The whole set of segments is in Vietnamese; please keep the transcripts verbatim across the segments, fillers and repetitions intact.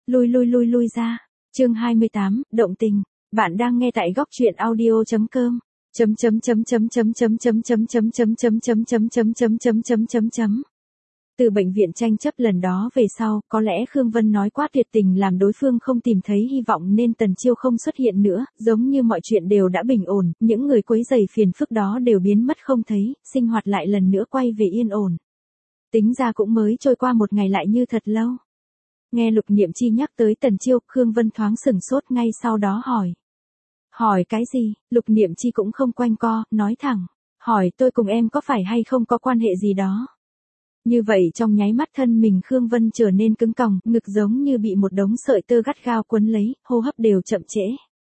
Lui lui lui lui ra. Chương hai mươi tám, động tình. Bạn đang nghe tại góc truyện audio chấm com. Chấm chấm chấm chấm chấm chấm chấm chấm chấm chấm chấm chấm chấm chấm chấm chấm chấm chấm chấm. Từ bệnh viện tranh chấp lần đó về sau, có lẽ Khương Vân nói quá tuyệt tình làm đối phương không tìm thấy hy vọng nên Tần Chiêu không xuất hiện nữa, giống như mọi chuyện đều đã bình ổn, những người quấy rầy phiền phức đó đều biến mất không thấy, sinh hoạt lại lần nữa quay về yên ổn. Tính ra cũng mới trôi qua một ngày lại như thật lâu. Nghe Lục Niệm Chi nhắc tới Tần Chiêu, Khương Vân thoáng sửng sốt ngay sau đó hỏi. Hỏi cái gì? Lục Niệm Chi cũng không quanh co, nói thẳng. Hỏi tôi cùng em có phải hay không có quan hệ gì đó. Như vậy trong nháy mắt thân mình Khương Vân trở nên cứng còng, ngực giống như bị một đống sợi tơ gắt gao quấn lấy, hô hấp đều chậm trễ.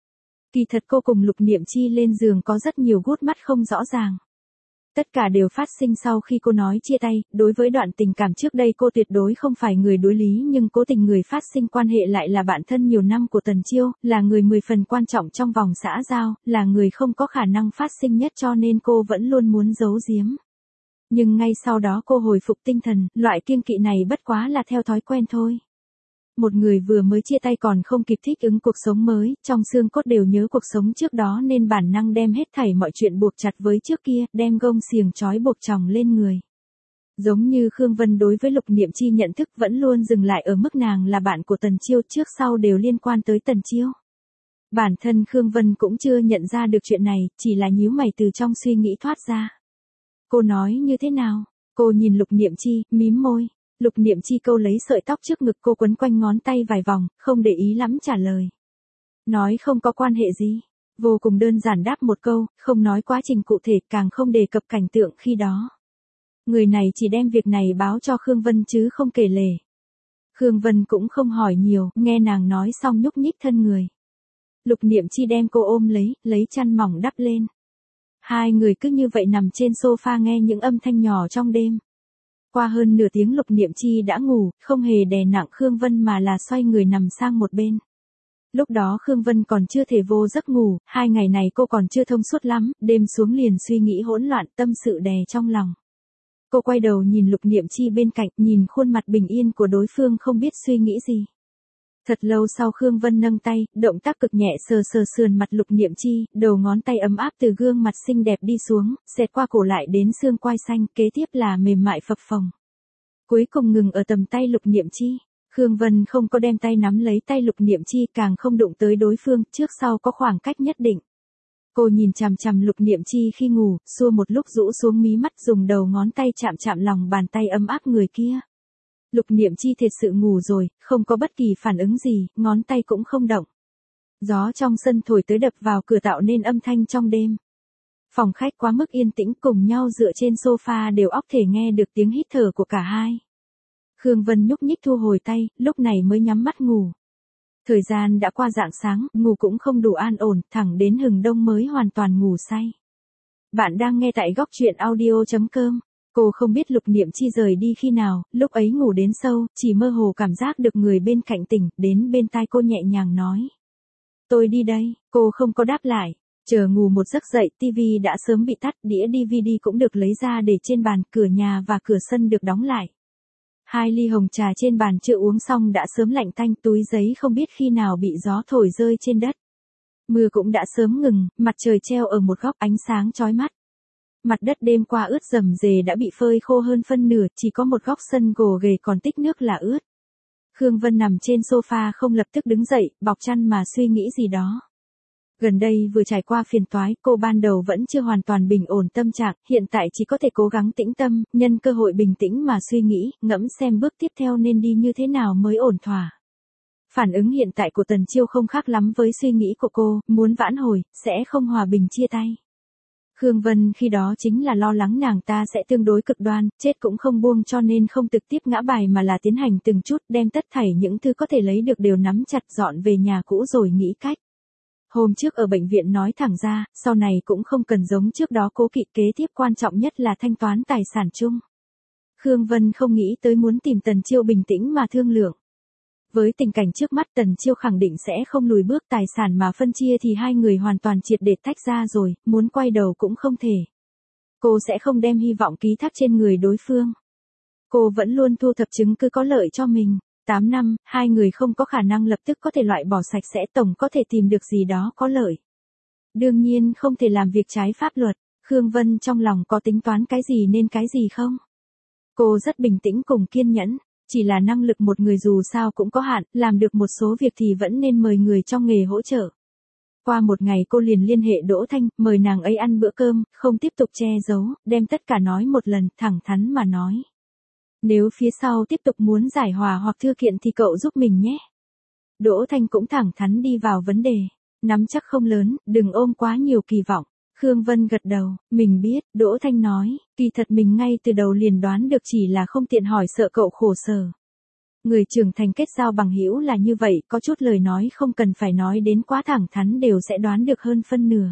Kỳ thật cô cùng Lục Niệm Chi lên giường có rất nhiều gút mắt không rõ ràng. Tất cả đều phát sinh sau khi cô nói chia tay, đối với đoạn tình cảm trước đây cô tuyệt đối không phải người đối lý nhưng cố tình người phát sinh quan hệ lại là bạn thân nhiều năm của Tần Chiêu, là người mười phần quan trọng trong vòng xã giao, là người không có khả năng phát sinh nhất cho nên cô vẫn luôn muốn giấu giếm. Nhưng ngay sau đó cô hồi phục tinh thần, loại kiêng kỵ này bất quá là theo thói quen thôi. Một người vừa mới chia tay còn không kịp thích ứng cuộc sống mới, trong xương cốt đều nhớ cuộc sống trước đó nên bản năng đem hết thảy mọi chuyện buộc chặt với trước kia, đem gông xiềng trói buộc chồng lên người. Giống như Khương Vân đối với Lục Niệm Chi nhận thức vẫn luôn dừng lại ở mức nàng là bạn của Tần Chiêu, trước sau đều liên quan tới Tần Chiêu. Bản thân Khương Vân cũng chưa nhận ra được chuyện này, chỉ là nhíu mày từ trong suy nghĩ thoát ra. Cô nói như thế nào? Cô nhìn Lục Niệm Chi, mím môi. Lục Niệm Chi câu lấy sợi tóc trước ngực cô quấn quanh ngón tay vài vòng, không để ý lắm trả lời. Nói không có quan hệ gì. Vô cùng đơn giản đáp một câu, không nói quá trình cụ thể, càng không đề cập cảnh tượng khi đó. Người này chỉ đem việc này báo cho Khương Vân chứ không kể lể. Khương Vân cũng không hỏi nhiều, nghe nàng nói xong nhúc nhích thân người. Lục Niệm Chi đem cô ôm lấy, lấy chăn mỏng đắp lên. Hai người cứ như vậy nằm trên sofa nghe những âm thanh nhỏ trong đêm. Qua hơn nửa tiếng Lục Niệm Chi đã ngủ, không hề đè nặng Khương Vân mà là xoay người nằm sang một bên. Lúc đó Khương Vân còn chưa thể vô giấc ngủ, hai ngày này cô còn chưa thông suốt lắm, đêm xuống liền suy nghĩ hỗn loạn, tâm sự đè trong lòng. Cô quay đầu nhìn Lục Niệm Chi bên cạnh, nhìn khuôn mặt bình yên của đối phương không biết suy nghĩ gì. Thật lâu sau Khương Vân nâng tay, động tác cực nhẹ sờ sờ sườn mặt Lục Niệm Chi, đầu ngón tay ấm áp từ gương mặt xinh đẹp đi xuống, xẹt qua cổ lại đến xương quai xanh, kế tiếp là mềm mại phập phồng. Cuối cùng ngừng ở tầm tay Lục Niệm Chi. Khương Vân không có đem tay nắm lấy tay Lục Niệm Chi, càng không đụng tới đối phương, trước sau có khoảng cách nhất định. Cô nhìn chằm chằm Lục Niệm Chi khi ngủ, xua một lúc rũ xuống mí mắt dùng đầu ngón tay chạm chạm lòng bàn tay ấm áp người kia. Lục Niệm Chi thiệt sự ngủ rồi, không có bất kỳ phản ứng gì, ngón tay cũng không động. Gió trong sân thổi tới đập vào cửa tạo nên âm thanh trong đêm. Phòng khách quá mức yên tĩnh, cùng nhau dựa trên sofa đều óc thể nghe được tiếng hít thở của cả hai. Khương Vân nhúc nhích thu hồi tay, lúc này mới nhắm mắt ngủ. Thời gian đã qua rạng sáng, ngủ cũng không đủ an ổn, thẳng đến hừng đông mới hoàn toàn ngủ say. Bạn đang nghe tại góc truyện audio chấm com. Cô không biết Lục Niệm Chi rời đi khi nào, lúc ấy ngủ đến sâu, chỉ mơ hồ cảm giác được người bên cạnh tỉnh, đến bên tai cô nhẹ nhàng nói. Tôi đi đây, cô không có đáp lại. Chờ ngủ một giấc dậy, tivi đã sớm bị tắt, đĩa đê vê đê cũng được lấy ra để trên bàn, cửa nhà và cửa sân được đóng lại. Hai ly hồng trà trên bàn chưa uống xong đã sớm lạnh tanh, túi giấy không biết khi nào bị gió thổi rơi trên đất. Mưa cũng đã sớm ngừng, mặt trời treo ở một góc ánh sáng chói mắt. Mặt đất đêm qua ướt rầm rề đã bị phơi khô hơn phân nửa, chỉ có một góc sân gồ ghề còn tích nước là ướt. Khương Vân nằm trên sofa không lập tức đứng dậy, bọc chăn mà suy nghĩ gì đó. Gần đây vừa trải qua phiền toái, cô ban đầu vẫn chưa hoàn toàn bình ổn tâm trạng, hiện tại chỉ có thể cố gắng tĩnh tâm, nhân cơ hội bình tĩnh mà suy nghĩ, ngẫm xem bước tiếp theo nên đi như thế nào mới ổn thỏa. Phản ứng hiện tại của Tần Chiêu không khác lắm với suy nghĩ của cô, muốn vãn hồi, sẽ không hòa bình chia tay. Khương Vân khi đó chính là lo lắng nàng ta sẽ tương đối cực đoan, chết cũng không buông cho nên không trực tiếp ngã bài mà là tiến hành từng chút đem tất thảy những thứ có thể lấy được đều nắm chặt dọn về nhà cũ rồi nghĩ cách. Hôm trước ở bệnh viện nói thẳng ra, sau này cũng không cần giống trước đó cố kỵ, kế tiếp quan trọng nhất là thanh toán tài sản chung. Khương Vân không nghĩ tới muốn tìm Tần Chiêu bình tĩnh mà thương lượng. Với tình cảnh trước mắt Tần Chiêu khẳng định sẽ không lùi bước, tài sản mà phân chia thì hai người hoàn toàn triệt để tách ra rồi, muốn quay đầu cũng không thể. Cô sẽ không đem hy vọng ký thác trên người đối phương. Cô vẫn luôn thu thập chứng cứ có lợi cho mình. tám năm, hai người không có khả năng lập tức có thể loại bỏ sạch sẽ, tổng có thể tìm được gì đó có lợi. Đương nhiên không thể làm việc trái pháp luật. Khương Vân trong lòng có tính toán cái gì nên cái gì không? Cô rất bình tĩnh cùng kiên nhẫn, chỉ là năng lực một người dù sao cũng có hạn, làm được một số việc thì vẫn nên mời người trong nghề hỗ trợ. Qua một ngày cô liền liên hệ Đỗ Thanh, mời nàng ấy ăn bữa cơm, không tiếp tục che giấu, đem tất cả nói một lần, thẳng thắn mà nói. Nếu phía sau tiếp tục muốn giải hòa hoặc thư kiện thì cậu giúp mình nhé. Đỗ Thanh cũng thẳng thắn đi vào vấn đề, nắm chắc không lớn, đừng ôm quá nhiều kỳ vọng. Khương Vân gật đầu, mình biết, Đỗ Thanh nói, kỳ thật mình ngay từ đầu liền đoán được, chỉ là không tiện hỏi sợ cậu khổ sở. Người trưởng thành kết giao bằng hữu là như vậy, có chút lời nói không cần phải nói đến quá thẳng thắn đều sẽ đoán được hơn phân nửa.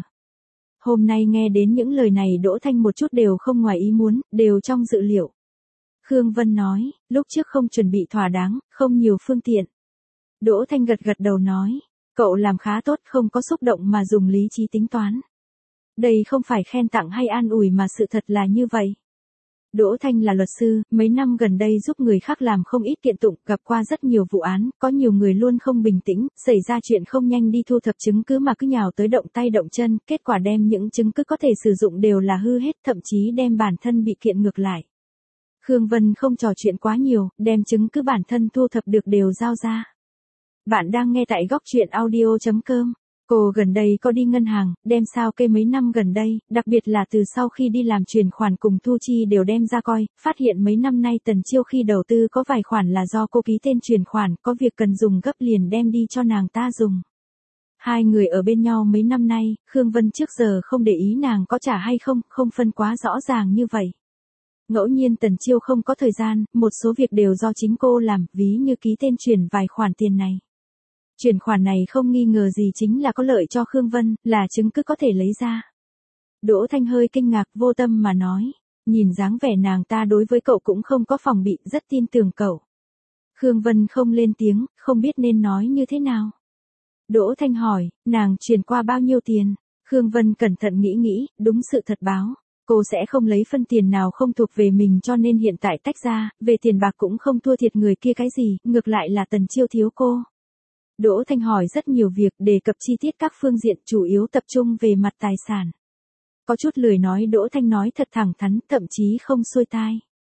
Hôm nay nghe đến những lời này Đỗ Thanh một chút đều không ngoài ý muốn, đều trong dự liệu. Khương Vân nói, lúc trước không chuẩn bị thỏa đáng, không nhiều phương tiện. Đỗ Thanh gật gật đầu nói, cậu làm khá tốt, không có xúc động mà dùng lý trí tính toán. Đây không phải khen tặng hay an ủi mà sự thật là như vậy. Đỗ Thanh là luật sư, mấy năm gần đây giúp người khác làm không ít kiện tụng, gặp qua rất nhiều vụ án, có nhiều người luôn không bình tĩnh, xảy ra chuyện không nhanh đi thu thập chứng cứ mà cứ nhào tới động tay động chân, kết quả đem những chứng cứ có thể sử dụng đều là hư hết, thậm chí đem bản thân bị kiện ngược lại. Khương Vân không trò chuyện quá nhiều, đem chứng cứ bản thân thu thập được đều giao ra. Bạn đang nghe tại góc truyện audio chấm com. Cô gần đây có đi ngân hàng, đem sao kê mấy năm gần đây, đặc biệt là từ sau khi đi làm chuyển khoản cùng thu chi đều đem ra coi, phát hiện mấy năm nay Tần Chiêu khi đầu tư có vài khoản là do cô ký tên chuyển khoản, có việc cần dùng gấp liền đem đi cho nàng ta dùng. Hai người ở bên nhau mấy năm nay, Khương Vân trước giờ không để ý nàng có trả hay không, không phân quá rõ ràng như vậy. Ngẫu nhiên Tần Chiêu không có thời gian, một số việc đều do chính cô làm, ví như ký tên chuyển vài khoản tiền này. Chuyển khoản này không nghi ngờ gì chính là có lợi cho Khương Vân, là chứng cứ có thể lấy ra. Đỗ Thanh hơi kinh ngạc vô tâm mà nói, nhìn dáng vẻ nàng ta đối với cậu cũng không có phòng bị, rất tin tưởng cậu. Khương Vân không lên tiếng, không biết nên nói như thế nào. Đỗ Thanh hỏi, nàng chuyển qua bao nhiêu tiền? Khương Vân cẩn thận nghĩ nghĩ, đúng sự thật báo. Cô sẽ không lấy phân tiền nào không thuộc về mình cho nên hiện tại tách ra, về tiền bạc cũng không thua thiệt người kia cái gì, ngược lại là Tần Chiêu thiếu cô. Đỗ Thanh hỏi rất nhiều việc, đề cập chi tiết các phương diện, chủ yếu tập trung về mặt tài sản. Có chút lười nói, Đỗ Thanh nói thật thẳng thắn, thậm chí không xuôi tai.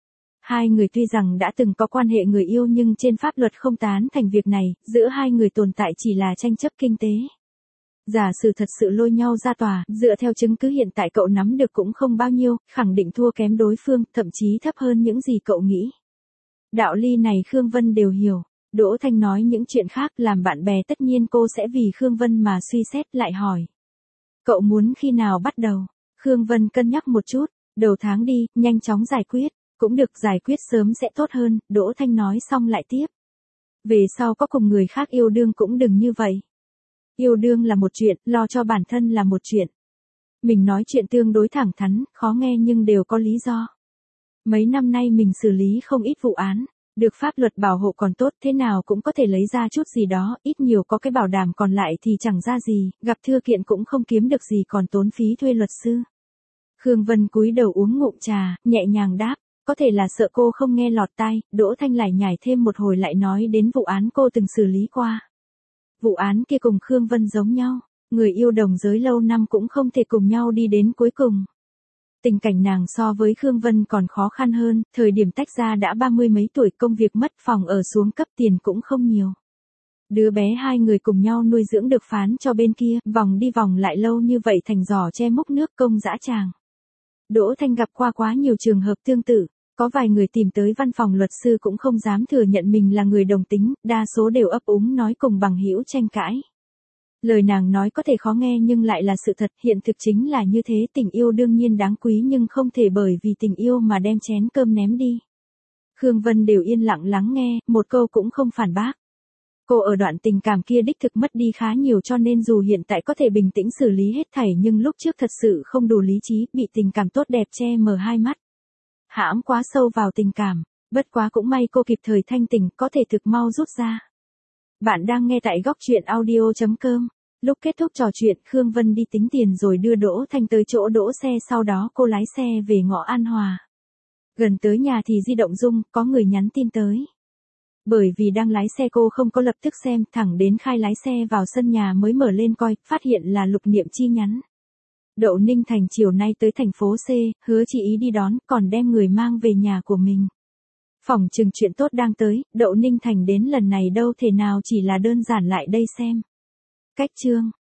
Hai người tuy rằng đã từng có quan hệ người yêu nhưng trên pháp luật không tán thành việc này, giữa hai người tồn tại chỉ là tranh chấp kinh tế. Giả sử thật sự lôi nhau ra tòa, dựa theo chứng cứ hiện tại cậu nắm được cũng không bao nhiêu, khẳng định thua kém đối phương, thậm chí thấp hơn những gì cậu nghĩ. Đạo lý này Khương Vân đều hiểu. Đỗ Thanh nói những chuyện khác, làm bạn bè tất nhiên cô sẽ vì Khương Vân mà suy xét, lại hỏi. Cậu muốn khi nào bắt đầu? Khương Vân cân nhắc một chút, đầu tháng đi, nhanh chóng giải quyết, cũng được, giải quyết sớm sẽ tốt hơn, Đỗ Thanh nói xong lại tiếp. Về sau có cùng người khác yêu đương cũng đừng như vậy. Yêu đương là một chuyện, lo cho bản thân là một chuyện. Mình nói chuyện tương đối thẳng thắn, khó nghe nhưng đều có lý do. Mấy năm nay mình xử lý không ít vụ án. Được pháp luật bảo hộ còn tốt, thế nào cũng có thể lấy ra chút gì đó, ít nhiều có cái bảo đảm, còn lại thì chẳng ra gì, gặp thư kiện cũng không kiếm được gì còn tốn phí thuê luật sư. Khương Vân cúi đầu uống ngụm trà, nhẹ nhàng đáp, có thể là sợ cô không nghe lọt tai, Đỗ Thanh lải nhải thêm một hồi lại nói đến vụ án cô từng xử lý qua. Vụ án kia cùng Khương Vân giống nhau, người yêu đồng giới lâu năm cũng không thể cùng nhau đi đến cuối cùng. Tình cảnh nàng so với Khương Vân còn khó khăn hơn, thời điểm tách ra đã ba mươi mấy tuổi, công việc mất phòng ở xuống cấp, tiền cũng không nhiều. Đứa bé hai người cùng nhau nuôi dưỡng được phán cho bên kia, vòng đi vòng lại lâu như vậy thành giỏ che múc nước công dã tràng. Đỗ Thanh gặp qua quá nhiều trường hợp tương tự, có vài người tìm tới văn phòng luật sư cũng không dám thừa nhận mình là người đồng tính, đa số đều ấp úng nói cùng bằng hữu tranh cãi. Lời nàng nói có thể khó nghe nhưng lại là sự thật, hiện thực chính là như thế, tình yêu đương nhiên đáng quý nhưng không thể bởi vì tình yêu mà đem chén cơm ném đi. Khương Vân đều yên lặng lắng nghe, một câu cũng không phản bác. Cô ở đoạn tình cảm kia đích thực mất đi khá nhiều cho nên dù hiện tại có thể bình tĩnh xử lý hết thảy nhưng lúc trước thật sự không đủ lý trí, bị tình cảm tốt đẹp che mờ hai mắt. Hãm quá sâu vào tình cảm, bất quá cũng may cô kịp thời thanh tỉnh, có thể thực mau rút ra. Bạn đang nghe tại góc truyện audio chấm com. Lúc kết thúc trò chuyện, Khương Vân đi tính tiền rồi đưa Đỗ Thanh tới chỗ đỗ xe, sau đó cô lái xe về ngõ An Hòa. Gần tới nhà thì di động rung, có người nhắn tin tới. Bởi vì đang lái xe cô không có lập tức xem, thẳng đến Khai lái xe vào sân nhà mới mở lên coi, phát hiện là Lục Niệm Chi nhắn. Đậu Ninh Thành chiều nay tới thành phố C, hứa chị ý đi đón, còn đem người mang về nhà của mình. Phỏng chừng chuyện tốt đang tới, Đậu Ninh Thành đến lần này đâu thể nào chỉ là đơn giản lại đây xem. Cách chương